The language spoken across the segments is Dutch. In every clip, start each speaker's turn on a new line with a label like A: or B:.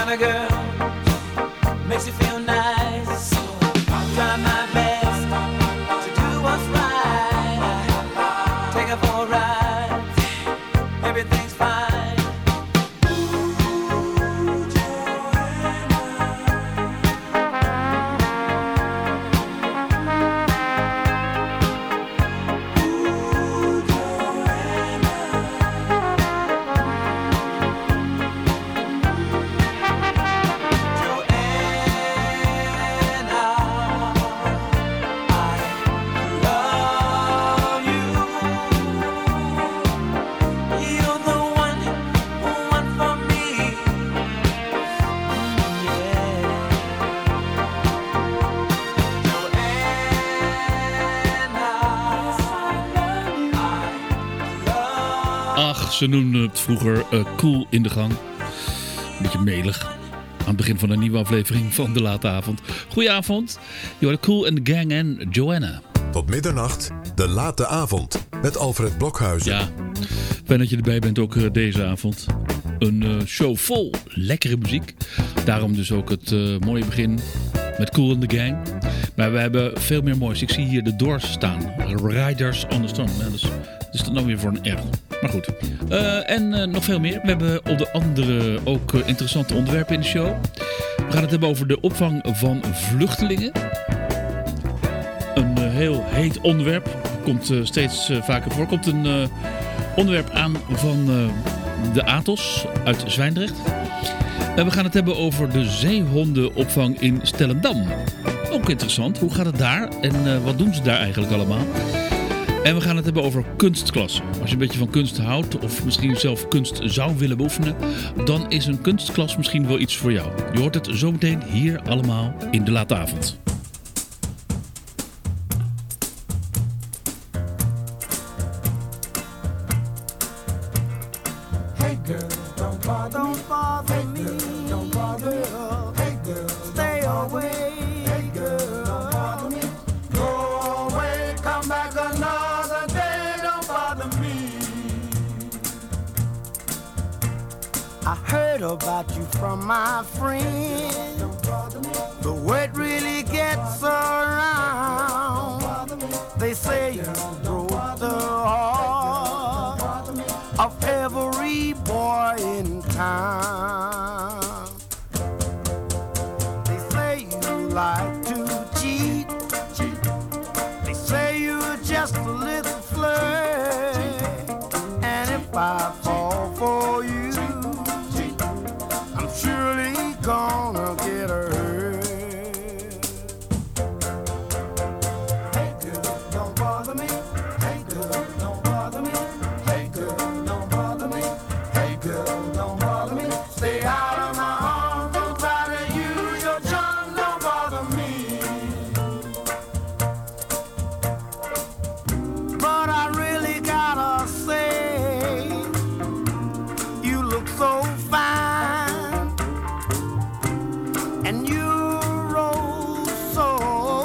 A: kind of girl makes you feel nice. So I'll try my best to do what's right. Take her for a ride. Everything's fine.
B: Ze noemden het vroeger Cool in de Gang. Een beetje melig. Aan het begin van een nieuwe aflevering van De Late Avond. Goedenavond. Je hoort Cool in the Gang en Joanna.
C: Tot middernacht, De Late Avond. Met Alfred Blokhuizen.
B: Ja, fijn dat je erbij bent ook deze avond. Een show vol lekkere muziek. Daarom dus ook het mooie begin met Cool in the Gang. Maar we hebben veel meer moois. Ik zie hier de Doors staan. Riders on the Storm. Ja, dus is dat nou weer voor een R? Maar goed. En nog veel meer. We hebben onder andere ook interessante onderwerpen in de show. We gaan het hebben over de opvang van vluchtelingen. Een heel heet onderwerp. Komt steeds vaker voor. Komt een onderwerp aan van de Athos uit Zwijndrecht. We gaan het hebben over de zeehondenopvang in Stellendam. Ook interessant. Hoe gaat het daar? En wat doen ze daar eigenlijk allemaal? En we gaan het hebben over kunstklassen. Als je een beetje van kunst houdt of misschien zelf kunst zou willen beoefenen, dan is een kunstklas misschien wel iets voor jou. Je hoort het zometeen hier allemaal in De Late Avond.
D: Hey girl, don't bother me. Don't bother me. Hey girl, stay away. Hey girl, don't bother me. Go away, come back another day. Don't bother me. I heard about you from my friend. Don't bother me. The word really gets around. They say you broke the heart of every boy in town. They say you like to cheat. They say you're just a little flirt. And if I fall for you, I'm surely gonna get hurt. Hey girl, don't bother me. Hey girl, don't bother me. Hey girl, don't bother me. Hey girl, don't bother me. Stay out of my arms. Don't try to use your charm. Don't bother me. But I really gotta say, you look so fine, and you roll so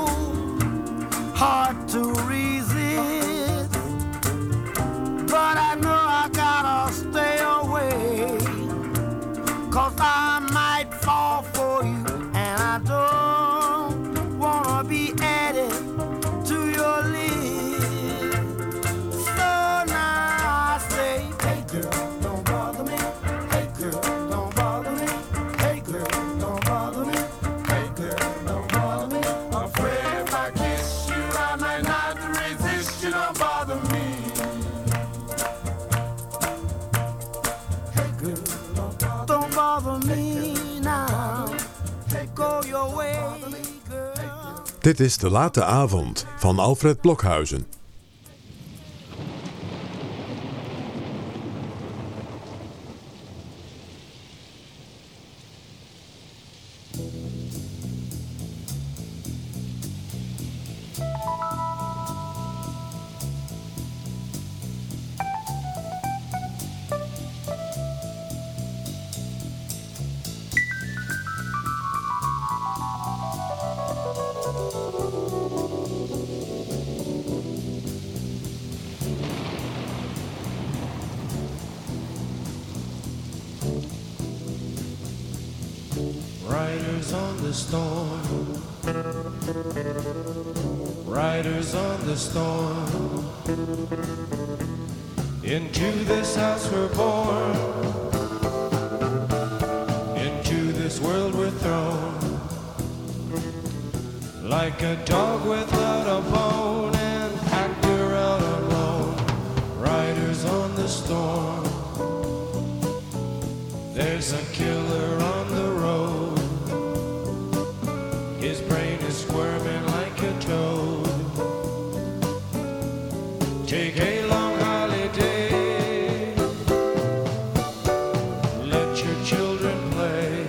D: hard to resist. But I know I gotta stay away, 'cause I might fall for you, and I don't wanna be added to your list. So now I say, hey girl, don't bother me. Hey girl, don't bother me. Hey girl, don't bother me. Hey girl, don't bother me. Afraid if I kiss you, I might not resist you. Don't bother me. Hey girl, don't bother me now. Go your way, girl.
C: Dit is De Late Avond van Alfred Blokhuizen.
E: Riders on the storm. Riders on the storm. Into this house we're born. Into this world we're thrown. Like a dog without a bone, an actor out alone. Riders on the storm. There's a killer on the road. His brain is squirming like a toad. Take a long holiday. Let your children play.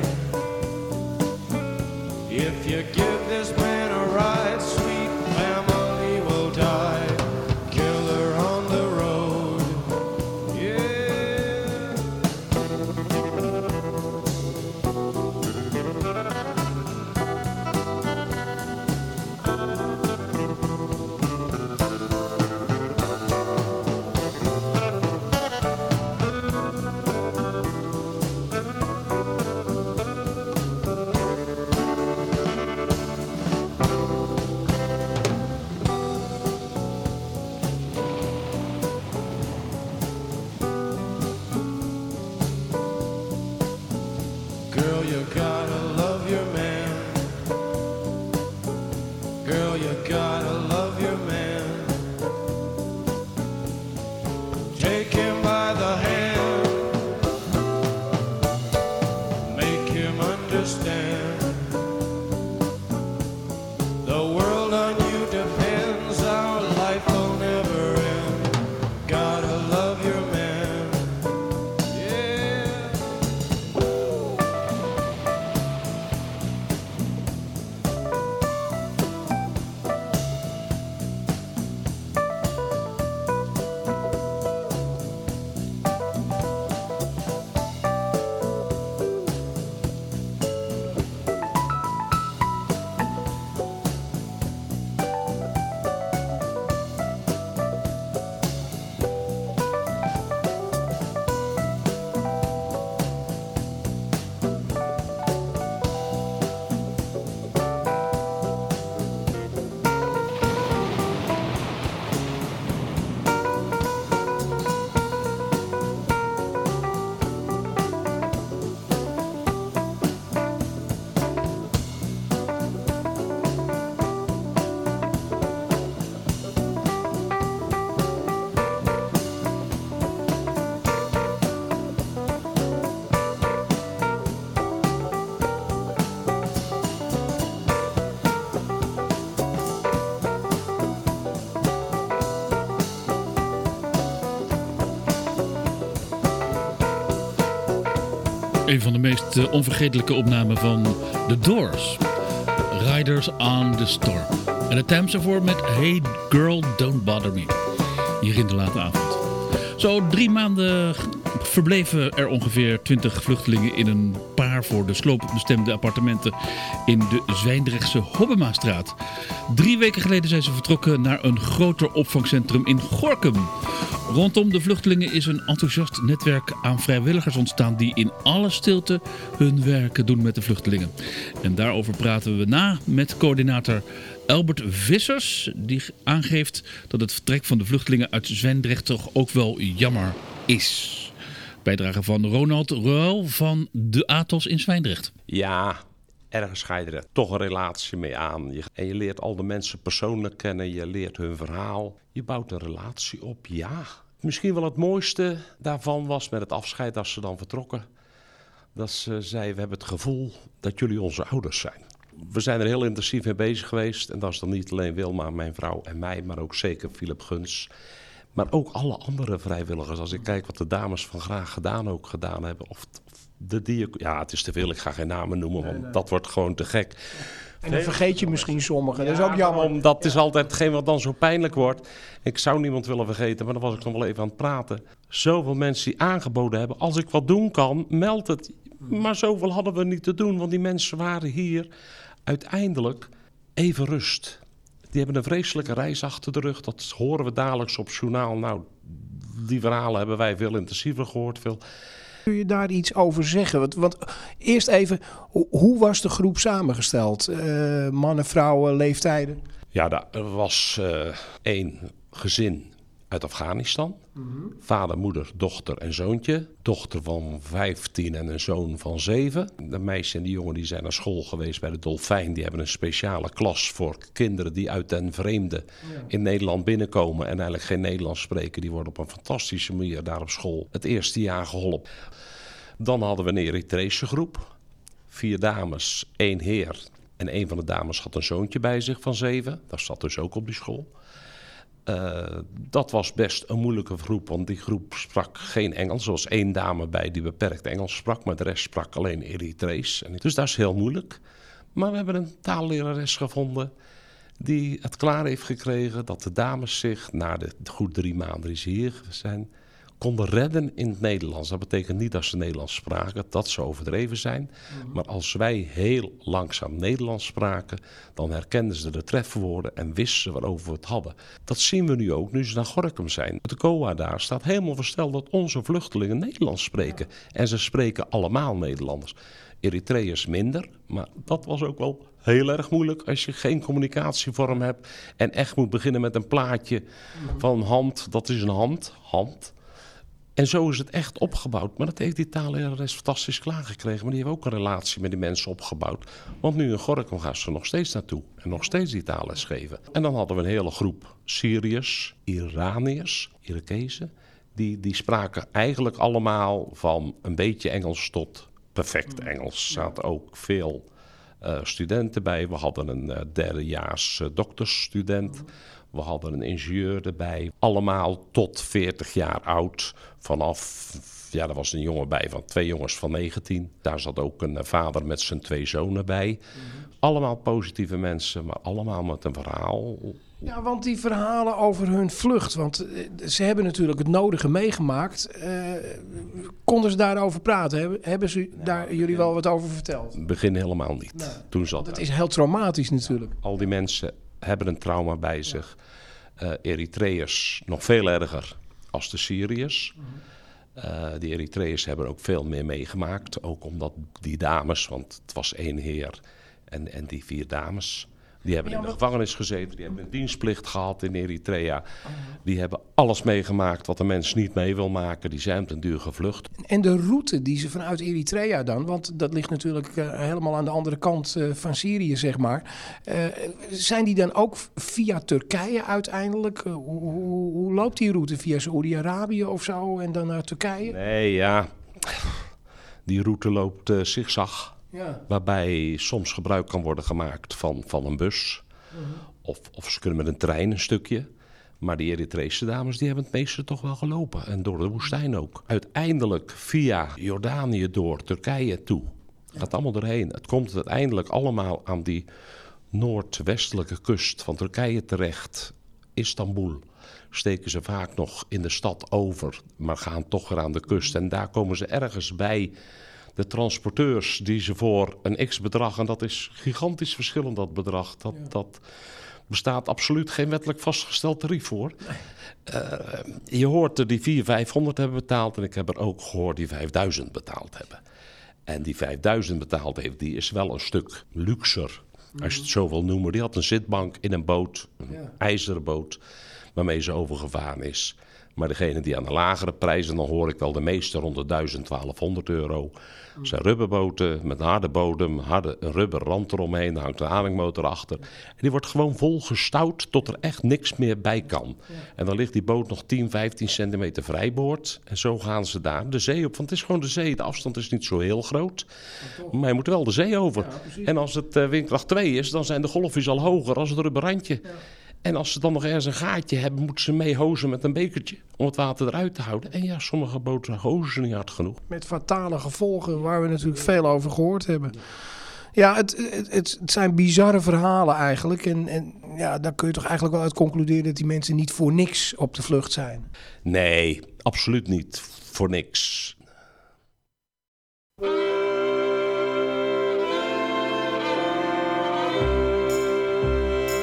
E: If you give this man a ride, sweet family will die. Killer on the road. Yeah. Girl, you gotta love your man. Girl, you gotta love your man. Take him by the hand. Make him understand. The world on you depends. Our life will never end. Gotta love your man. Yeah.
B: Een van de meest onvergetelijke opnamen van The Doors. Riders on the Storm. En de times ervoor met Hey Girl, Don't Bother Me. Hier in de late avond. Zo 3 maanden verbleven er ongeveer 20 vluchtelingen in een paar voor de sloop bestemde appartementen in de Zwijndrechtse Hobbemastraat. 3 weken geleden zijn ze vertrokken naar een groter opvangcentrum in Gorinchem. Rondom de vluchtelingen is een enthousiast netwerk aan vrijwilligers ontstaan die in alle stilte hun werk doen met de vluchtelingen. En daarover praten we na met coördinator Albert Vissers, die aangeeft dat het vertrek van de vluchtelingen uit Zwijndrecht toch ook wel jammer is. Bijdrage van Ronald Ruil van de Atos in Zwijndrecht.
F: Ja, ergens ga je er toch een relatie mee aan. En je leert al de mensen persoonlijk kennen, je leert hun verhaal. Je bouwt een relatie op, ja. Misschien wel het mooiste daarvan was met het afscheid als ze dan vertrokken. Dat ze zei, we hebben het gevoel dat jullie onze ouders zijn. We zijn er heel intensief mee bezig geweest. En dat is dan niet alleen Wilma, mijn vrouw en mij, maar ook zeker Philip Guns. Maar ook alle andere vrijwilligers. Als ik kijk wat de dames van Graag gedaan hebben. Of de ja, het is te veel, ik ga geen namen noemen, want dat wordt gewoon te gek.
G: En dan vergeet je misschien sommigen, dat is ook jammer.
F: Dat is altijd hetgeen wat dan zo pijnlijk wordt. Ik zou niemand willen vergeten, maar dan was ik nog wel even aan het praten. Zoveel mensen die aangeboden hebben, als ik wat doen kan, meld het. Maar zoveel hadden we niet te doen, want die mensen waren hier uiteindelijk even rust. Die hebben een vreselijke reis achter de rug, dat horen we dagelijks op het journaal. Nou, die verhalen hebben wij veel intensiever gehoord, veel.
G: Kun je daar iets over zeggen? Want eerst even, hoe was de groep samengesteld? Mannen, vrouwen, leeftijden?
F: Ja, er was 1 gezin uit Afghanistan. Vader, moeder, dochter en zoontje. Dochter van 15 en een zoon van 7. De meisje en de jongen die zijn naar school geweest bij de Dolfijn. Die hebben een speciale klas voor kinderen die uit den vreemde in Nederland binnenkomen en eigenlijk geen Nederlands spreken. Die worden op een fantastische manier daar op school het eerste jaar geholpen. Dan hadden we een Eritrese groep. 4 dames, 1 heer. En 1 van de dames had een zoontje bij zich van 7. Dat zat dus ook op die school. Dat was best een moeilijke groep, want die groep sprak geen Engels. Er was 1 dame bij die beperkt Engels sprak, maar de rest sprak alleen Eritrees. Dus dat is heel moeilijk. Maar we hebben een taallerares gevonden die het klaar heeft gekregen dat de dames zich na de goed 3 maanden die ze hier zijn, konden redden in het Nederlands. Dat betekent niet dat ze Nederlands spraken, dat ze overdreven zijn. Maar als wij heel langzaam Nederlands spraken, dan herkenden ze de trefwoorden en wisten ze waarover we het hadden. Dat zien we nu ook, nu ze naar Gorinchem zijn. De COA daar staat helemaal versteld dat onze vluchtelingen Nederlands spreken. En ze spreken allemaal Nederlanders. Eritreërs minder, maar dat was ook wel heel erg moeilijk als je geen communicatievorm hebt en echt moet beginnen met een plaatje van hand. Dat is een hand. En zo is het echt opgebouwd. Maar dat heeft die taallerares fantastisch klaargekregen. Maar die heeft ook een relatie met die mensen opgebouwd. Want nu in Gorinchem gaan ze nog steeds naartoe. En nog steeds die taalles geven. En dan hadden we een hele groep Syriërs, Iraniërs, Irakezen. Die spraken eigenlijk allemaal van een beetje Engels tot perfect Engels. Er zaten ook veel studenten bij. We hadden een derdejaars doktersstudent. We hadden een ingenieur erbij. Allemaal tot 40 jaar oud. Er was een jongen bij van 2 jongens van 19. Daar zat ook een vader met zijn 2 zonen bij. Allemaal positieve mensen, maar allemaal met een verhaal.
G: Ja, want die verhalen over hun vlucht, want ze hebben natuurlijk het nodige meegemaakt. Konden ze daarover praten? Hebben ze daar jullie wel wat over verteld?
F: Het begin helemaal niet.
G: Nee,
F: Toen zat
G: het is heel traumatisch natuurlijk.
F: Al die mensen hebben een trauma bij zich. Eritreërs nog veel erger als de Syriërs. Die Eritreërs hebben ook veel meer meegemaakt. Ook omdat die dames, want het was 1 heer en die 4 dames, die hebben in de gevangenis gezeten. Die hebben een dienstplicht gehad in Eritrea. Die hebben alles meegemaakt wat een mens niet mee wil maken. Die zijn op den duur gevlucht.
G: En de route die ze vanuit Eritrea dan, want dat ligt natuurlijk helemaal aan de andere kant van Syrië, zeg maar. Zijn die dan ook via Turkije uiteindelijk? Hoe loopt die route? Via Saoedi-Arabië of zo en dan naar Turkije?
F: Nee, ja. Die route loopt zigzag. Ja. Waarbij soms gebruik kan worden gemaakt van een bus. Of ze kunnen met een trein een stukje. Maar die Eritrese dames die hebben het meeste toch wel gelopen. En door de woestijn ook. Uiteindelijk via Jordanië door Turkije toe. Het gaat allemaal doorheen. Het komt uiteindelijk allemaal aan die noordwestelijke kust van Turkije terecht. Istanbul. Steken ze vaak nog in de stad over. Maar gaan toch weer aan de kust. En daar komen ze ergens bij de transporteurs die ze voor een x-bedrag, en dat is gigantisch verschillend dat bedrag, dat bestaat absoluut geen wettelijk vastgesteld tarief voor. Je hoort er die 400-500 hebben betaald en ik heb er ook gehoord die 5.000 betaald hebben. En die 5.000 betaald heeft, die is wel een stuk luxer, als je het zo wil noemen. Die had een zitbank in een boot, een ijzeren boot, waarmee ze overgevaren is. Maar degene die aan de lagere prijzen, dan hoor ik wel de meeste rond de 1.000, 1.200 euro. Dat zijn rubberboten met een harde bodem, een rubber rand eromheen, daar hangt een ademmotor achter. En die wordt gewoon vol gestouwd tot er echt niks meer bij kan. Ja. En dan ligt die boot nog 10, 15 centimeter vrijboord. En zo gaan ze daar de zee op, want het is gewoon de zee. De afstand is niet zo heel groot, maar je moet wel de zee over. Ja, en als het windkracht 2 is, dan zijn de golfjes al hoger als het rubberrandje. Ja. En als ze dan nog ergens een gaatje hebben, moeten ze mee hozen met een bekertje om het water eruit te houden. En ja, sommige boten hozen niet hard genoeg.
G: Met fatale gevolgen waar we natuurlijk veel over gehoord hebben. Ja, het zijn bizarre verhalen eigenlijk. En ja, daar kun je toch eigenlijk wel uit concluderen dat die mensen niet voor niks op de vlucht zijn.
F: Nee, absoluut niet voor niks.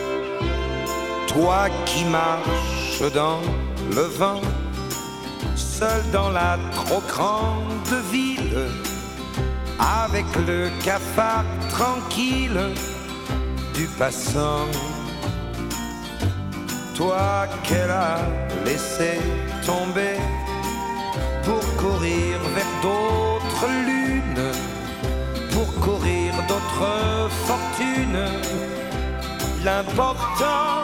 H: Toi qui marches dans le vent, seul dans la trop grande ville, avec le cafard tranquille du passant. Toi qu'elle a laissé tomber pour courir vers d'autres lunes, pour courir d'autres fortunes. L'important,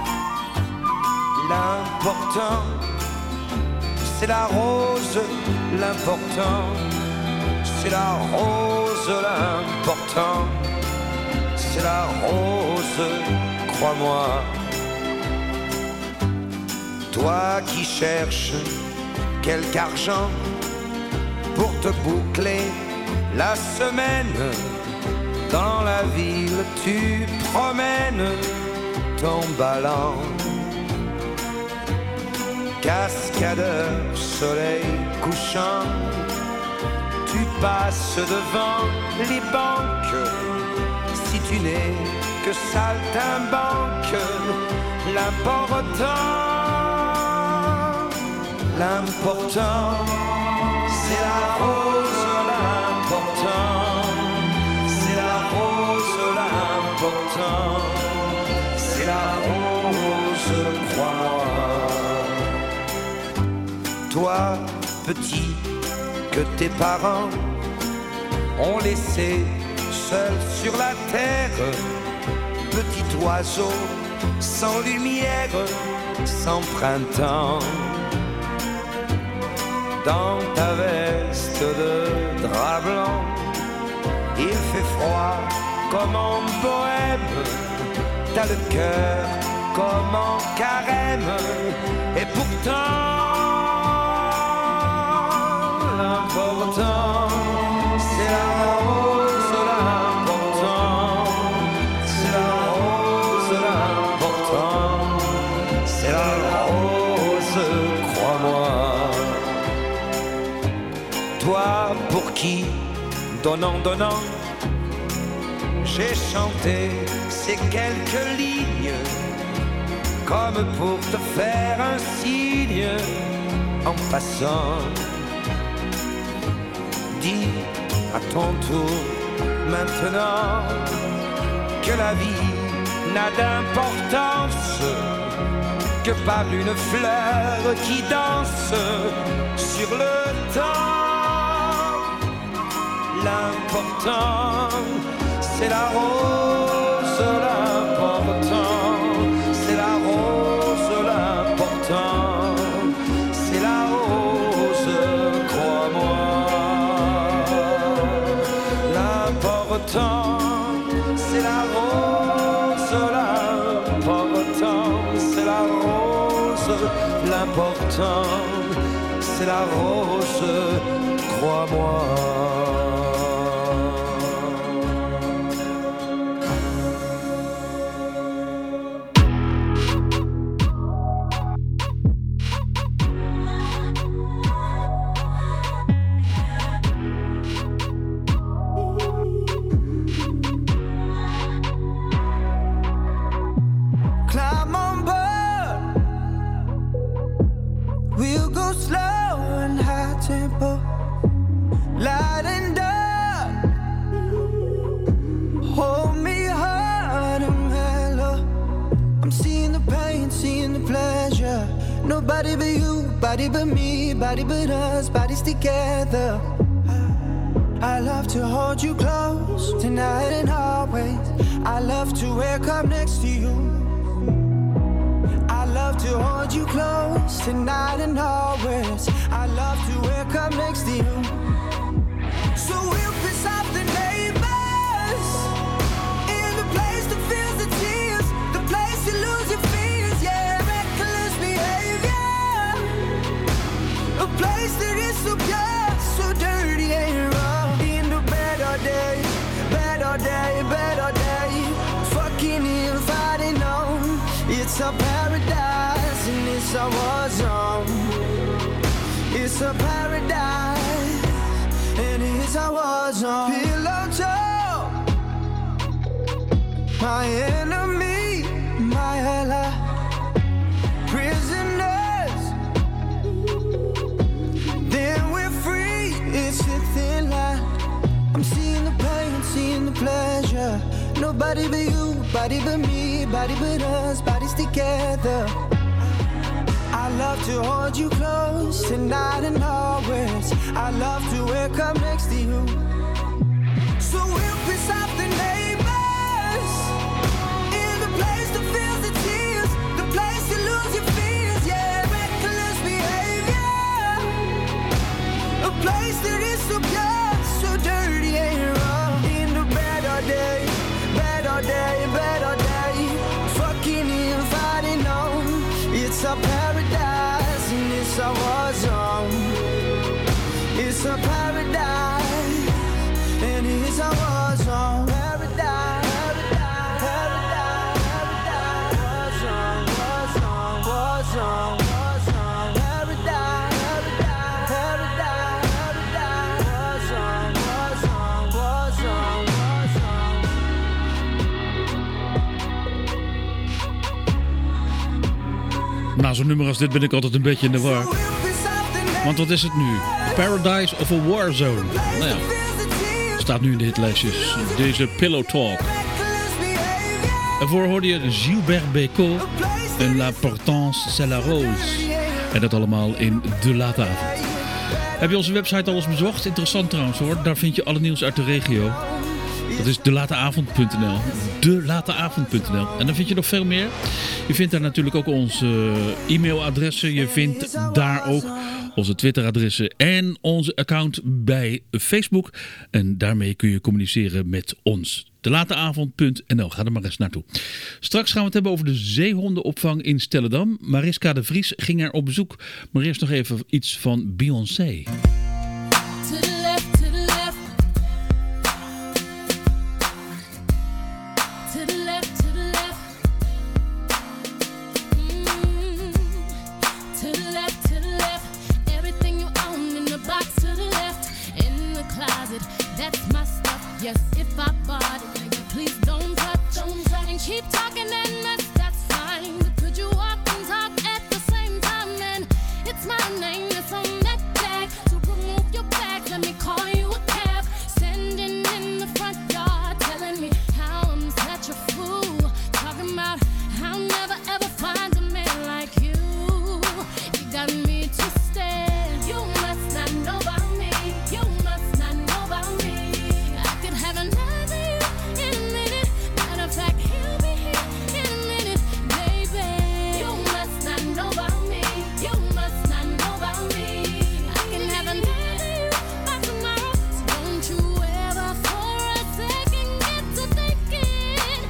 H: c'est la rose. L'important, c'est la rose. L'important, c'est la rose, crois-moi. Toi qui cherches quelque argent pour te boucler la semaine, dans la ville tu promènes ton ballon. Cascadeur, soleil couchant, tu passes devant les banques. Si tu n'es que saltimbanque, l'important, c'est la rose. L'important, c'est la rose. L'important, c'est la rose, crois-moi. Toi, petit, que tes parents ont laissé seul sur la terre, petit oiseau sans lumière, sans printemps. Dans ta veste de drap blanc, il fait froid comme en bohème. T'as le cœur comme en carême. Et pourtant, l'important, c'est la rose. L'important, c'est la rose. L'important, c'est la rose, crois-moi. Toi pour qui, donnant, j'ai chanté ces quelques lignes, comme pour te faire un signe en passant. Dis à ton tour maintenant que la vie n'a d'importance que par une fleur qui danse sur le temps. L'important, c'est la rose. L'important, c'est la rose. L'important, c'est la rose, crois-moi. L'important, c'est la rose. L'important, c'est la rose. L'important, c'est la rose, crois-moi.
I: Nobody but you, body but me, body but us, bodies together. I love to hold you close, tonight and always. I love to wake up next to you. I love to hold you close, tonight and always. I love to wake up next to you. So we'll piss off the neighbors, in the place that feels the tears, the place you lose your fears, yeah, reckless behavior. A place that is so pure, so dirty and raw. In the better day, better day, better day. Fucking in, fighting on. It's a paradise and it's a war zone. It's a paradise and it's a war zone. Pillow talk, my enemy, my ally. Prisoners I'm seeing the pain, seeing the pleasure. Nobody but you, body but me, body but us, bodies together. I love to hold you close tonight and always. I love to wake up next to you. So we'll piss off the neighbors in the place that feels the tears, the place to lose your fears, yeah, reckless behavior, a place that is so pure, so dirty and raw. In the bed all day, bed all day, bed all day, fucking and fighting on. It's a paradise and it's a war zone. It's a paradise and it's a war zone. Paradise, paradise, paradise, war zone, war zone, war zone, war zone. Paradise, paradise, paradise, paradise, war zone, war zone, war zone, war zone.
B: Na zo'n nummer als dit ben ik altijd een beetje in de war. Want wat is het nu? Paradise of a Warzone? Nou ja, staat nu in de hitlijstjes. Deze Pillow Talk. Daarvoor hoorde je Gilbert Bécaud en La Portance c'est la Rose. En dat allemaal in De Late Avond. Heb je onze website al eens bezocht? Interessant trouwens hoor. Daar vind je alle nieuws uit de regio. Dat is delateavond.nl. Delateavond.nl. En dan vind je nog veel meer. Je vindt daar natuurlijk ook onze e-mailadressen. Je vindt daar ook onze Twitteradressen en onze account bij Facebook. En daarmee kun je communiceren met ons. Delateavond.nl. Ga er maar eens naartoe. Straks gaan we het hebben over de zeehondenopvang in Stellendam. Mariska de Vries ging er op bezoek. Maar eerst nog even iets van Beyoncé.
J: That's my stuff. Yes, if I bought it, nigga, please don't touch. And keep talking that mess, that's fine. But could you walk and talk at the same time? And it's my name that's on that tag. So remove your bags, let me call you a cab. Standing in the front yard, telling me how I'm such a fool. Talking about how I'll never ever find a man like you. You got me twisted. You must not know about me. You must not know about me. I could have another you in a minute. Matter of fact, he'll be here in a minute, baby. You must not know about me. You must not know about me. I can have another you by tomorrow. So don't you ever for a second get to thinking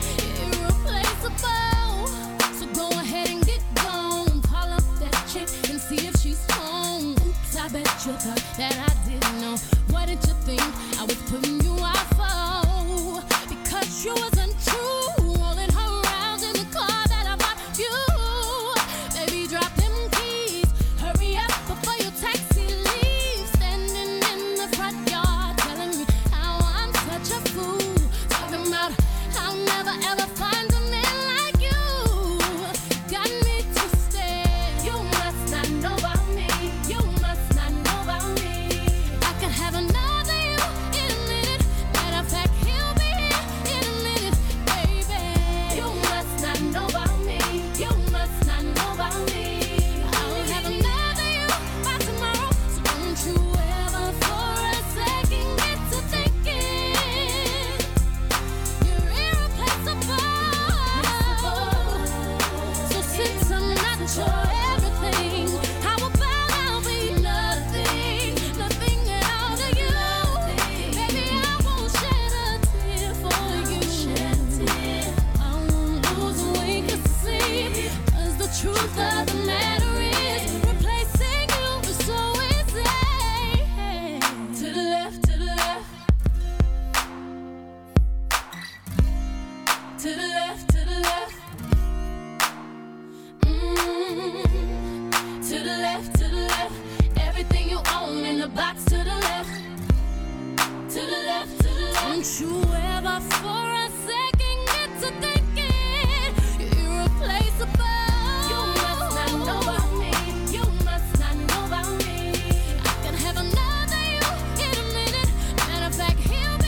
J: irreplaceable. So go ahead and get gone. Call up that chick and see if she's home. Oops, I bet you thought that I didn't know. What did you think I was putting you out for? Because you wasn't true. Rolling her around in the car that I bought you. Baby, drop them keys. Hurry up before your taxi leaves. Standing in the front yard telling me how I'm such a fool. Talking about I'll never ever find a man like you. Got me twisted. You must not know about me. You must not know about me. I could have another you in a minute. Matter of fact, he'll be here in a minute, baby. You must not know about me. You must not know about me. I'll have another you by tomorrow. So don't you ever for a second get to thinking you're irreplaceable. So since I'm not your everything, how about I'll be nothing, nothing at all to you? Baby, I won't shed a tear for you. I won't lose a wink of sleep, 'cause the truth of the matter is replacing you is so easy. To the left, to the left. To the left, to the left. To the left, to the left. Everything you own in the box to the left. To the left, to the left. Don't you ever for a second get to thinking you're irreplaceable. You must not know about me. You must not know about me. I can have another you in a minute. Matter of fact, he'll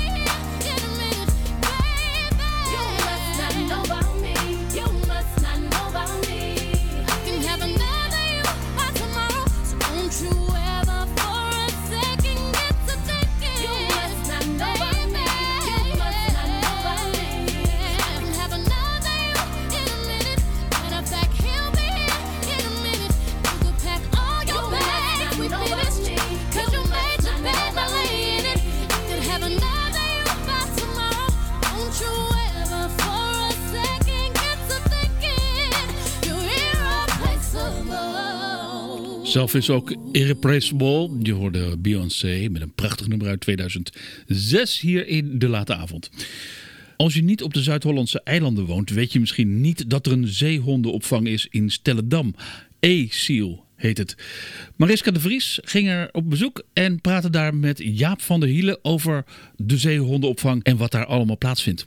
B: Zelf is ook irreplaceable. Je hoorde Beyoncé met een prachtig nummer uit 2006 hier in De Late Avond. Als je niet op de Zuid-Hollandse eilanden woont, weet je misschien niet dat er een zeehondenopvang is in Stellendam. A-Seal heet het. Mariska de Vries ging er op bezoek en praatte daar met Jaap van der Hielen over de zeehondenopvang en wat daar allemaal plaatsvindt.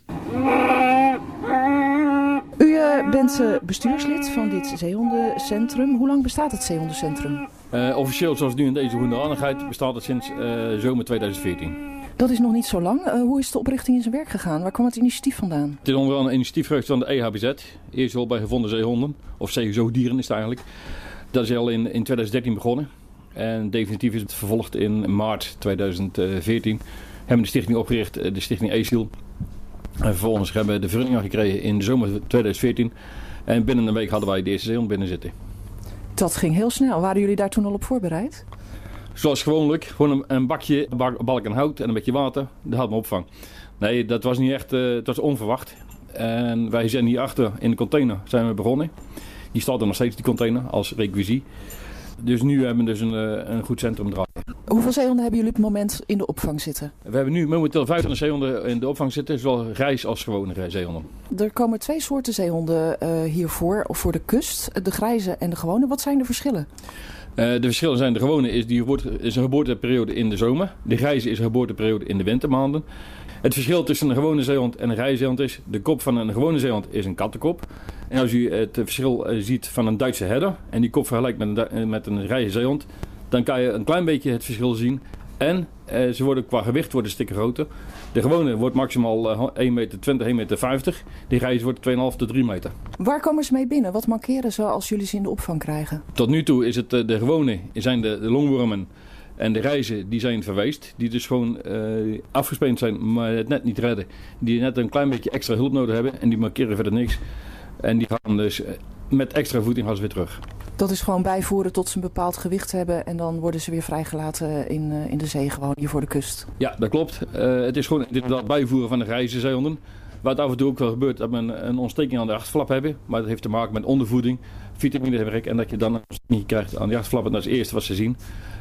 K: U bent bestuurslid van dit zeehondencentrum. Hoe lang bestaat het zeehondencentrum?
L: Officieel, zoals nu in deze hoedanigheid, bestaat het sinds zomer 2014.
K: Dat is nog niet zo lang. Hoe is de oprichting in zijn werk gegaan? Waar kwam het initiatief vandaan?
L: Het is onder andere een initiatief geweest van de EHBZ. Eerst hulp bij gevonden zeehonden, of zeezoogdieren is het eigenlijk. Dat is al in 2013 begonnen. En definitief is het vervolgd in maart 2014. We hebben de stichting opgericht, de stichting A-Seal. En vervolgens hebben we de vergunning gekregen in de zomer 2014. En binnen een week hadden wij de eerste zeehond binnen zitten.
K: Dat ging heel snel. Waren jullie daar toen al op voorbereid?
L: Zoals gewoonlijk, gewoon een bakje, balk en hout en een beetje water. Dat had me opvang. Nee, dat was niet echt, het was onverwacht. En wij zijn hierachter in de container zijn we begonnen. Die staat er nog steeds, die container, als requisie. Dus nu hebben we dus een goed centrum draaien.
K: Hoeveel zeehonden hebben jullie op het moment in de opvang zitten?
L: We hebben nu momenteel 25 zeehonden in de opvang zitten, zowel grijs als gewone zeehonden. Er
K: komen 2 soorten zeehonden hiervoor, of voor de kust, de grijze en de gewone. Wat zijn de verschillen?
L: De verschillen zijn, de gewone is een geboorteperiode in de zomer. De grijze is een geboorteperiode in de wintermaanden. Het verschil tussen een gewone zeehond en een grijze zeehond is, de kop van een gewone zeehond is een kattenkop. En als u het verschil ziet van een Duitse herder en die kop vergelijkt met een grijze zeehond, dan kan je een klein beetje het verschil zien. En ze worden qua gewicht een stuk groter. De gewone wordt maximaal 1,20 meter, 1,50 meter. De grijze wordt 2,5 tot 3 meter.
K: Waar komen ze mee binnen? Wat mankeren ze als jullie ze in de opvang krijgen?
L: Tot nu toe is het de gewone, zijn de longwormen en de grijze, die zijn verweest. Die dus gewoon afgespeend zijn, maar het net niet redden. Die net een klein beetje extra hulp nodig hebben en die markeren verder niks. En die gaan dus met extra voeding gaan ze weer terug.
K: Dat is gewoon bijvoeren tot ze een bepaald gewicht hebben en dan worden ze weer vrijgelaten in de zee, gewoon hier voor de kust.
L: Ja, dat klopt. Het is gewoon inderdaad bijvoeren van de grijze zeehonden. Wat af en toe ook wel gebeurt, dat we een ontsteking aan de achterflap hebben. Maar dat heeft te maken met ondervoeding, vitaminewerk en dat je dan een ontsteking krijgt aan de achterflap. En dat is het eerste wat ze zien.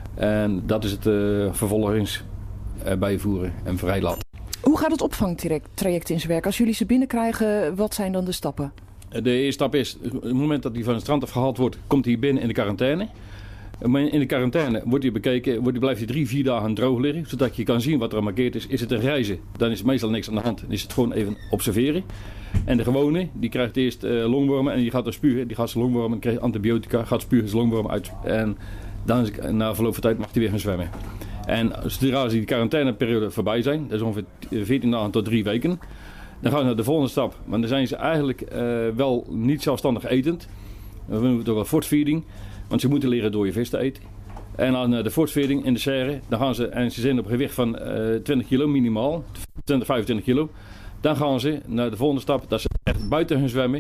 L: En dat is het vervolgens bijvoeren en vrijlaten.
K: Hoe gaat het opvangtraject in zijn werk? Als jullie ze binnenkrijgen, wat zijn dan de stappen?
L: De eerste stap is, op het moment dat hij van het strand afgehaald wordt, komt hij binnen in de quarantaine. In de quarantaine wordt hij bekeken, blijft hij 3-4 dagen droog liggen, zodat je kan zien wat er gemarkeerd is. Is het een grijze, dan is meestal niks aan de hand. Dan is het gewoon even observeren. En de gewone, die krijgt eerst longwormen en die gaat er spugen. Die gaat zijn longwormen, krijgt antibiotica, gaat spugen zijn longwormen uit. En dan, na verloop van tijd, mag hij weer gaan zwemmen. En zodra die quarantaineperiode voorbij zijn, dat is ongeveer 14 dagen tot 3 weken... Dan gaan we naar de volgende stap. Maar dan zijn ze eigenlijk wel niet zelfstandig etend. We noemen het ook wel force-feeding. Want ze moeten leren door je vis te eten. En aan de force-feeding in de serre, dan gaan ze, en ze zijn op een gewicht van 20 kilo minimaal, 20, 25 kilo. Dan gaan ze naar de volgende stap, dat ze echt buiten gaan zwemmen.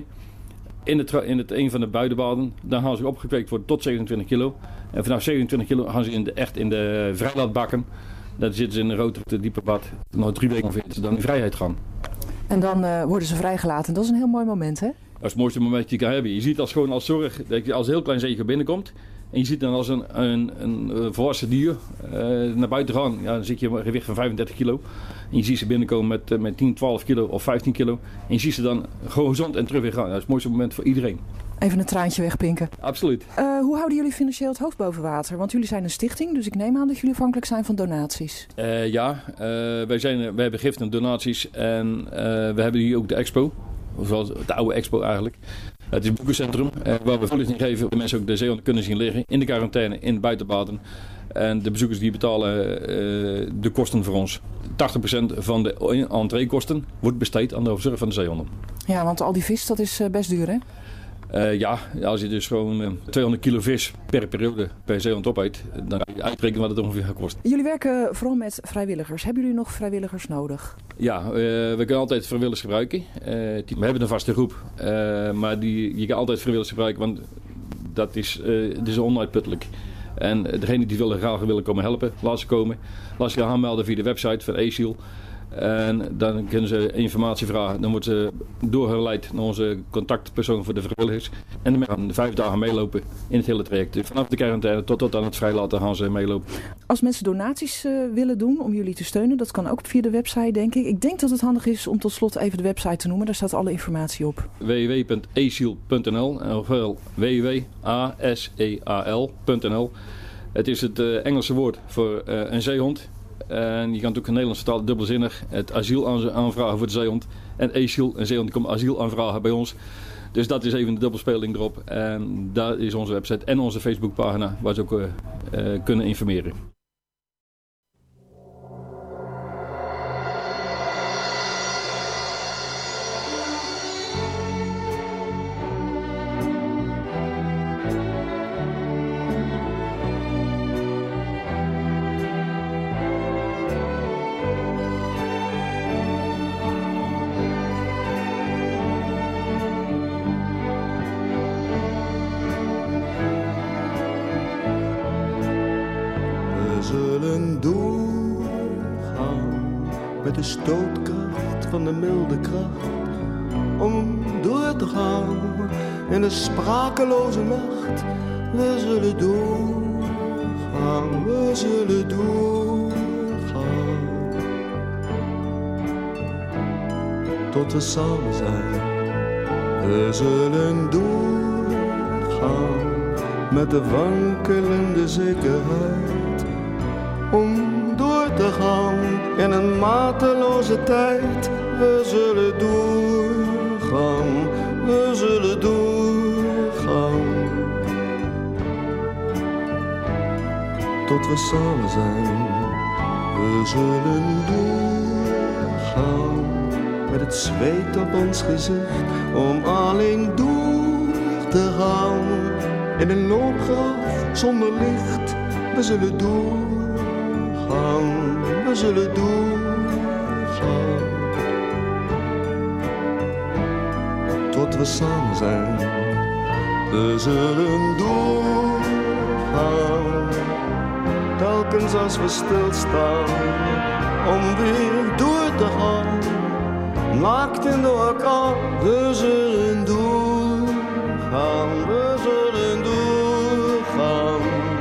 L: In een van de buitenbaden. Dan gaan ze opgekweekt worden tot 27 kilo. En vanaf 27 kilo gaan ze echt in de vrijlaatbakken. Dan zitten ze in een rood diepe bad. Nog 3 weken ongeveer, ze dan in vrijheid gaan.
K: En dan worden ze vrijgelaten. Dat is een heel mooi moment, hè?
L: Dat is het mooiste moment dat je kan hebben. Je ziet als gewoon als zorg dat je als een heel klein zeetje binnenkomt. En je ziet dan als een volwassen dier naar buiten gaan. Ja, dan zit je een gewicht van 35 kilo. En je ziet ze binnenkomen met 10, 12 kilo of 15 kilo. En je ziet ze dan gewoon gezond en terug weer gaan. Dat is het mooiste moment voor iedereen.
K: Even een traantje wegpinken.
L: Absoluut.
K: Hoe houden jullie financieel het hoofd boven water? Want jullie zijn een stichting, dus ik neem aan dat jullie afhankelijk zijn van donaties.
L: Wij hebben giften en donaties en we hebben hier ook de expo. Zoals de oude expo eigenlijk. Het is een boekencentrum waar we voorlichting geven. De mensen ook de zeehonden kunnen zien liggen in de quarantaine, in de buitenbaden. En de bezoekers die betalen de kosten voor ons. 80% van de entreekosten wordt besteed aan de zorg van de zeehonden.
K: Ja, want al die vis, dat is best duur, hè?
L: Als je dus gewoon 200 kilo vis per periode per zeehond opeet, dan kan je uitrekenen wat het ongeveer gaat kosten.
K: Jullie werken vooral met vrijwilligers. Hebben jullie nog vrijwilligers nodig?
L: Ja, we kunnen altijd vrijwilligers gebruiken. We hebben een vaste groep, maar je kan altijd vrijwilligers gebruiken, want het is onuitputtelijk. En degene die graag willen komen helpen, laat ze komen. Laat ze aanmelden via de website van A-Seal. En dan kunnen ze informatie vragen. Dan wordt ze doorgeleid naar onze contactpersoon voor de vrijwilligers. En dan gaan 5 dagen meelopen in het hele traject. Dus vanaf de quarantaine tot aan het vrijlaten gaan ze meelopen.
K: Als mensen donaties willen doen om jullie te steunen, dat kan ook via de website, denk ik. Ik denk dat het handig is om tot slot even de website te noemen. Daar staat alle informatie op.
L: www.aseal.nl ofwel www.aseal.nl. Het is het Engelse woord voor een zeehond. En je kan het ook in Nederlands vertalen, dubbelzinnig. Het asiel aanvragen voor de zeehond. En Aseal, een zeehond die komt asiel aanvragen bij ons. Dus dat is even de dubbelspeling erop. En daar is onze website en onze Facebookpagina waar ze ook kunnen informeren.
E: Met de stootkracht van de milde kracht, om door te gaan in de sprakeloze nacht. We zullen doorgaan, we zullen doorgaan, tot we samen zijn. We zullen doorgaan, met de wankelende zekerheid, om door te gaan in een mateloze tijd. We zullen doorgaan, we zullen doorgaan, tot we samen zijn. We zullen doorgaan, met het zweet op ons gezicht, om alleen door te gaan in een loopgraaf zonder licht. We zullen doorgaan, we zullen doorgaan, tot we samen zijn. We zullen doorgaan, telkens als we stilstaan, om weer door te gaan, naakt in de orkaan. We zullen doorgaan, we zullen doorgaan,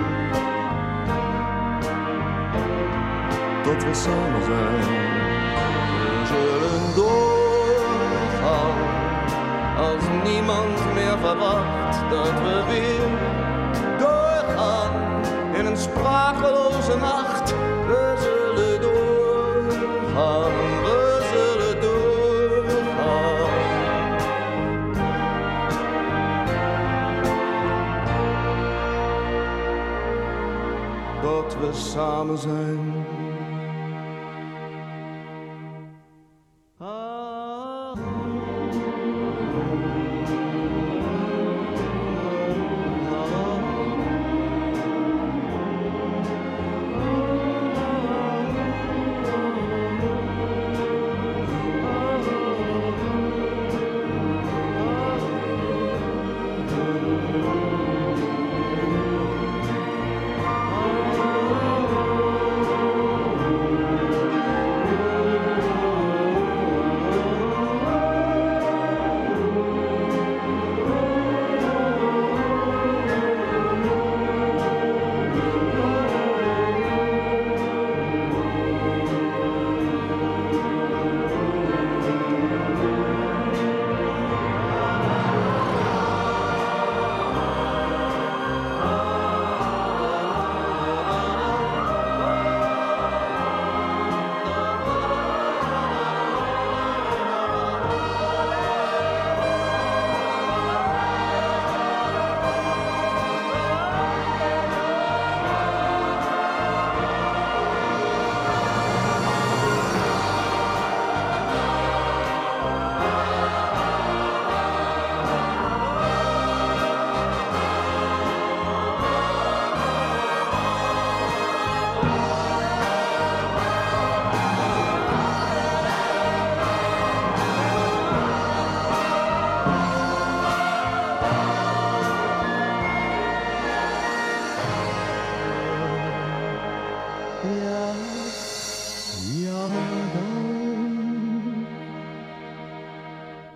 E: tot we samen zijn. We zullen doorgaan, als niemand meer verwacht, dat we weer doorgaan in een sprakeloze nacht. We zullen doorgaan, we zullen doorgaan, tot we samen zijn.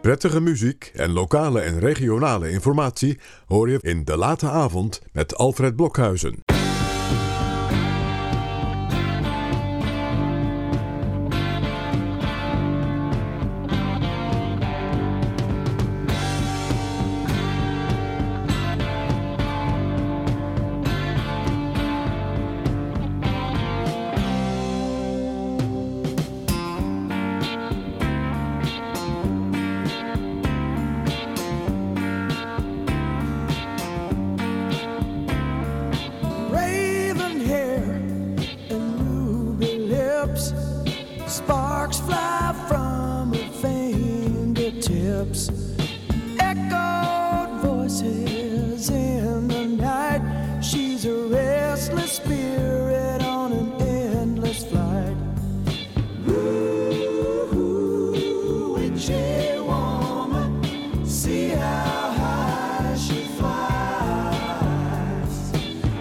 C: Prettige muziek en lokale en regionale informatie hoor je in De Late Avond met Alfred Blokhuizen.
I: Sparks fly from her fingertips. Echoed voices in the night. She's a restless spirit on an endless flight. Ooh, witchy woman, see how high she flies.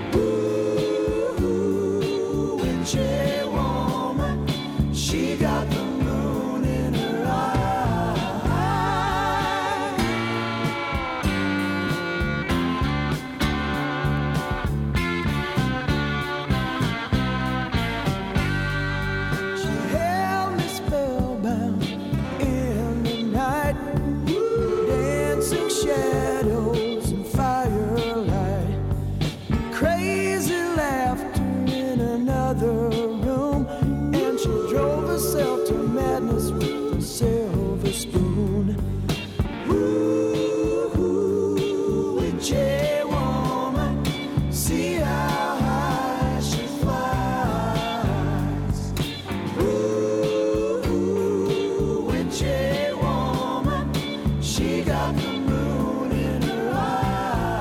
I: Ooh, witchy woman, she got the moon in her eye. She held me spellbound in the night, dancing shadows and firelight, crazy laughter in another room, and she drove herself to madness with a silver spoon. Ooh, witchy woman, see how high she flies. Ooh, witchy woman, she got the moon in her eye.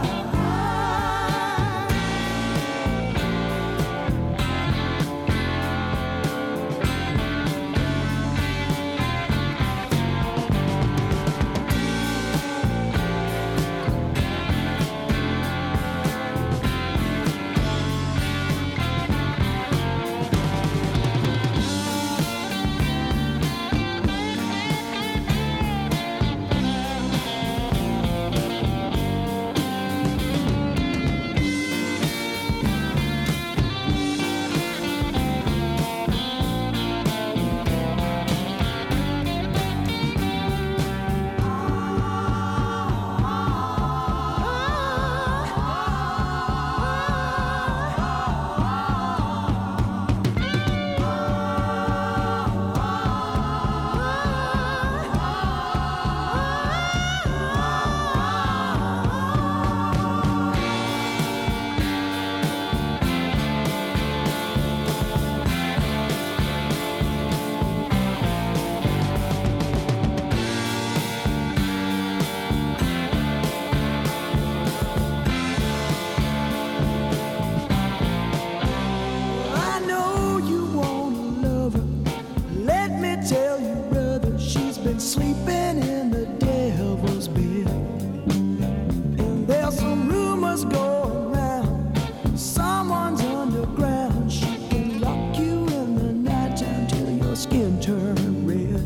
I: I know you wanna love her. Let me tell you, brother, she's been sleeping in the devil's bed. And there's some rumors going around. Someone's underground. She can lock you in the nighttime till your skin turns red.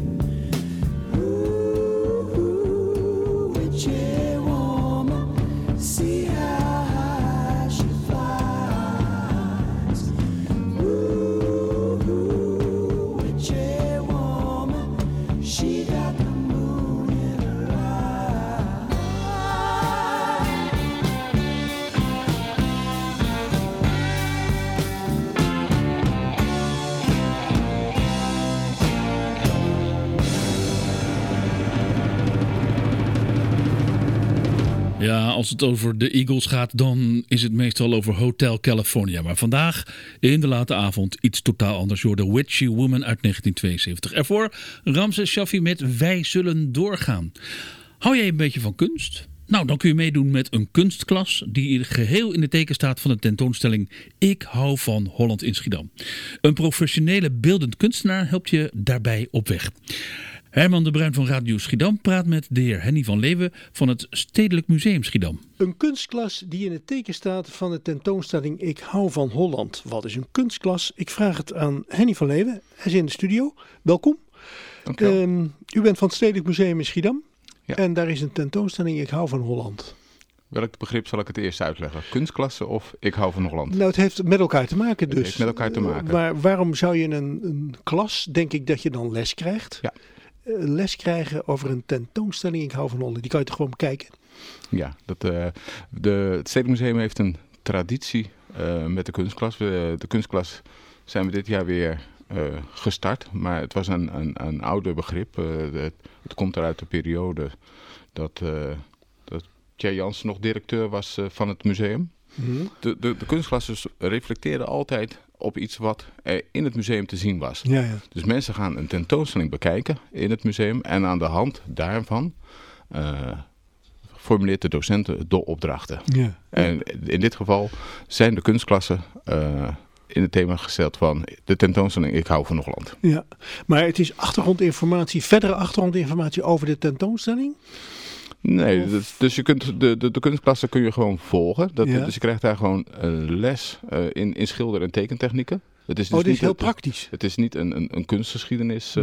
I: Ooh, witchy woman, see how high she flies. Ooh, witchy woman, she got the moon in her eye.
B: Ja, als het over de Eagles gaat, dan is het meestal over Hotel California. Maar vandaag, in de late avond, iets totaal anders. Je hoorde Witchy Woman uit 1972. Ervoor Ramses Shaffi met Wij zullen doorgaan. Hou jij een beetje van kunst? Nou, dan kun je meedoen met een kunstklas die geheel in het teken staat van de tentoonstelling Ik hou van Holland in Schiedam. Een professionele beeldend kunstenaar helpt je daarbij op weg. Herman de Bruin van Radio Schiedam praat met de heer Henny van Leeuwen van het Stedelijk Museum Schiedam.
M: Een kunstklas die in het teken staat van de tentoonstelling Ik hou van Holland. Wat is een kunstklas? Ik vraag het aan Henny van Leeuwen. Hij is in de studio. Welkom.
N: Dank u wel.
M: U bent van het Stedelijk Museum in Schiedam.
N: Ja.
M: En daar is een tentoonstelling Ik hou van Holland.
N: Welk begrip zal ik het eerst uitleggen? Kunstklasse of Ik hou van Holland?
M: Nou, het heeft met elkaar te maken dus.
N: Het heeft met elkaar te maken.
M: Maar waarom zou je een klas, denk ik dat je dan les krijgt?
N: Ja.
M: Les krijgen over een tentoonstelling Ik hou van Holland. Die kan je toch gewoon bekijken?
N: Ja, het Stedelijk Museum heeft een traditie met de kunstklas. De kunstklas zijn we dit jaar weer gestart. Maar het was een ouder begrip. Het komt eruit de periode dat Thierry Jansen nog directeur was van het museum. Mm-hmm. De kunstklassen reflecteerden altijd op iets wat er in het museum te zien was.
M: Ja, ja.
N: Dus mensen gaan een tentoonstelling bekijken in het museum en aan de hand daarvan formuleert de docenten de opdrachten.
M: Ja.
N: En in dit geval zijn de kunstklassen in het thema gesteld van de tentoonstelling Ik hou van Holland.
M: Ja, maar het is verdere achtergrondinformatie over de tentoonstelling?
N: Nee, dus je kunt de kunstklassen kun je gewoon volgen. Dus je krijgt daar gewoon les in schilder- en tekentechnieken. Het is dus
M: dit is heel praktisch.
N: Het is niet een kunstgeschiedenis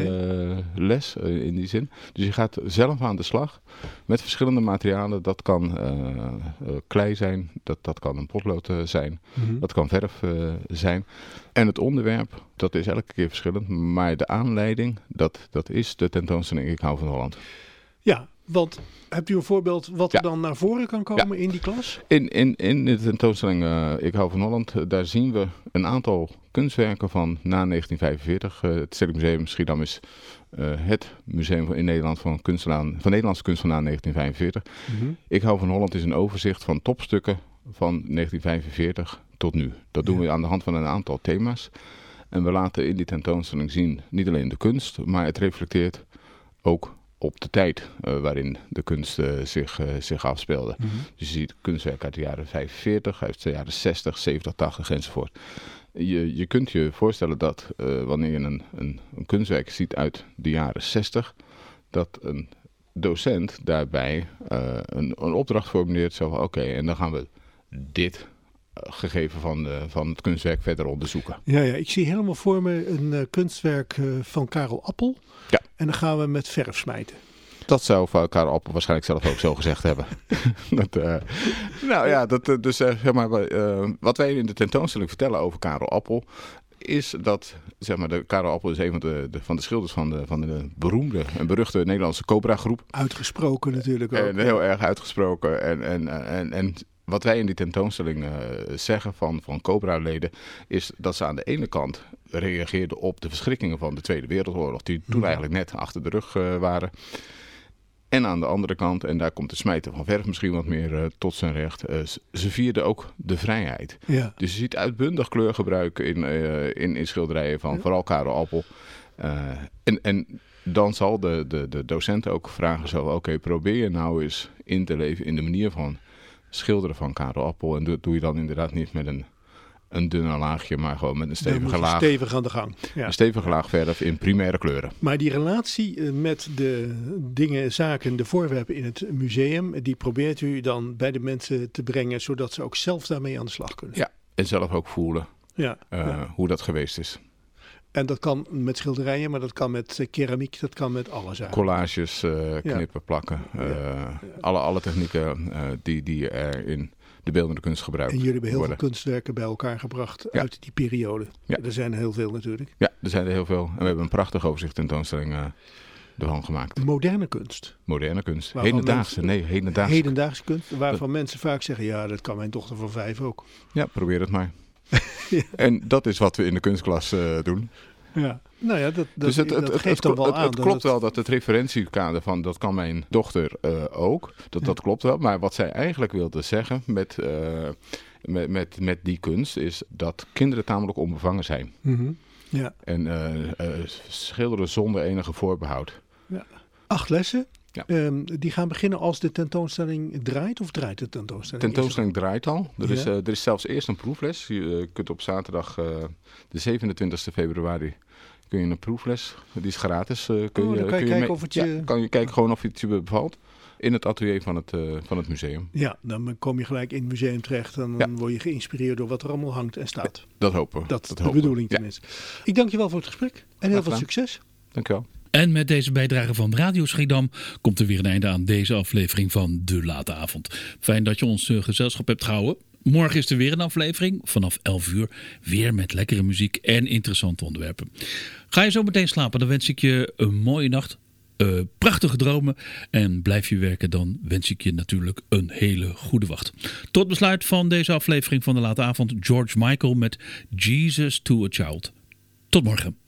N: les in die zin. Dus je gaat zelf aan de slag met verschillende materialen. Dat kan klei zijn, dat kan een potlood zijn, dat kan verf zijn. En het onderwerp, dat is elke keer verschillend. Maar de aanleiding, dat is de tentoonstelling Ik hou van Holland.
M: Ja, want hebt u een voorbeeld wat er dan naar voren kan komen in die klas?
N: In de tentoonstelling Ik hou van Holland, daar zien we een aantal kunstwerken van na 1945. Het Stedelijk Museum Schiedam is het museum in Nederland van Nederlandse kunst van na 1945. Mm-hmm. Ik hou van Holland is een overzicht van topstukken van 1945 tot nu. Dat doen we aan de hand van een aantal thema's. En we laten in die tentoonstelling zien niet alleen de kunst, maar het reflecteert ook op de tijd waarin de kunst zich afspeelde. Mm-hmm. Dus je ziet kunstwerk uit de jaren 45, uit de jaren 60, 70, 80 enzovoort. Je kunt je voorstellen dat wanneer je een kunstwerk ziet uit de jaren 60, dat een docent daarbij een opdracht formuleert. Zo van oké, en dan gaan we dit gegeven van het kunstwerk verder onderzoeken.
M: Ja, ik zie helemaal voor me een kunstwerk van Karel Appel.
N: Ja.
M: En dan gaan we met verf smijten.
N: Dat zou Karel Appel waarschijnlijk zelf ook zo gezegd hebben. Wat wij in de tentoonstelling vertellen over Karel Appel is dat, Karel Appel is een van de schilders van de beroemde en beruchte Nederlandse Cobra-groep.
M: Uitgesproken natuurlijk ook.
N: En heel erg uitgesproken. En wat wij in die tentoonstelling zeggen van Cobra-leden is dat ze aan de ene kant reageerden op de verschrikkingen van de Tweede Wereldoorlog, die toen eigenlijk net achter de rug waren. En aan de andere kant, en daar komt de smijten van verf misschien wat meer tot zijn recht, ze vierden ook de vrijheid. Ja. Dus je ziet uitbundig kleurgebruik in schilderijen van vooral Karel Appel. En dan zal de docent ook vragen zo, oké, probeer je nou eens in te leven in de manier van schilderen van Karel Appel. En dat doe je dan inderdaad niet met een dunne laagje, maar gewoon met een stevige laag.
M: Stevig aan de gang. Ja.
N: Een stevige laag verf in primaire kleuren.
M: Maar die relatie met de dingen, zaken, de voorwerpen in het museum, die probeert u dan bij de mensen te brengen, zodat ze ook zelf daarmee aan de slag kunnen.
N: Ja, en zelf ook voelen hoe dat geweest is.
M: En dat kan met schilderijen, maar dat kan met keramiek, dat kan met alles eigenlijk.
N: Collages, knippen, plakken. Alle technieken die er in de beeldende kunst gebruikt
M: worden. En jullie hebben heel
N: worden.
M: veel kunstwerken bij elkaar gebracht uit die periode. Ja. Er zijn er heel veel natuurlijk.
N: Ja, er zijn er heel veel. En we hebben een prachtig overzicht tentoonstelling ervan gemaakt.
M: Moderne kunst.
N: Moderne kunst.
M: Hedendaagse kunst. Waarvan
N: dat
M: mensen vaak zeggen, ja, dat kan mijn dochter van 5 ook.
N: Ja, probeer het maar. Ja. En dat is wat we in de kunstklas doen.
M: Ja. Nou ja, dat
N: geeft dan wel aan. Het klopt wel dat het referentiekader van dat kan mijn dochter ook. Dat klopt wel. Maar wat zij eigenlijk wilde zeggen met die kunst is dat kinderen tamelijk onbevangen zijn.
M: Mm-hmm. Ja.
N: En schilderen zonder enige voorbehoud.
M: Ja. 8 lessen. Ja. Die gaan beginnen als de tentoonstelling draait, of draait de tentoonstelling?
N: De tentoonstelling draait al. Er is zelfs eerst een proefles. Je kunt op zaterdag de 27 februari kun je een proefles. Die is gratis.
M: Kan je
N: kijken gewoon of het je bevalt. In het atelier van het museum.
M: Ja, dan kom je gelijk in het museum terecht en dan word je geïnspireerd door wat er allemaal hangt en staat.
N: Dat hopen we.
M: Dat is de bedoeling tenminste. Ik dank je wel voor het gesprek en heel veel succes.
N: Dank je wel.
B: En met deze bijdrage van Radio Schiedam komt er weer een einde aan deze aflevering van De Late Avond. Fijn dat je ons gezelschap hebt gehouden. Morgen is er weer een aflevering vanaf 11 uur. Weer met lekkere muziek en interessante onderwerpen. Ga je zo meteen slapen, dan wens ik je een mooie nacht. Prachtige dromen. En blijf je werken, dan wens ik je natuurlijk een hele goede wacht. Tot besluit van deze aflevering van De Late Avond. George Michael met Jesus to a Child. Tot morgen.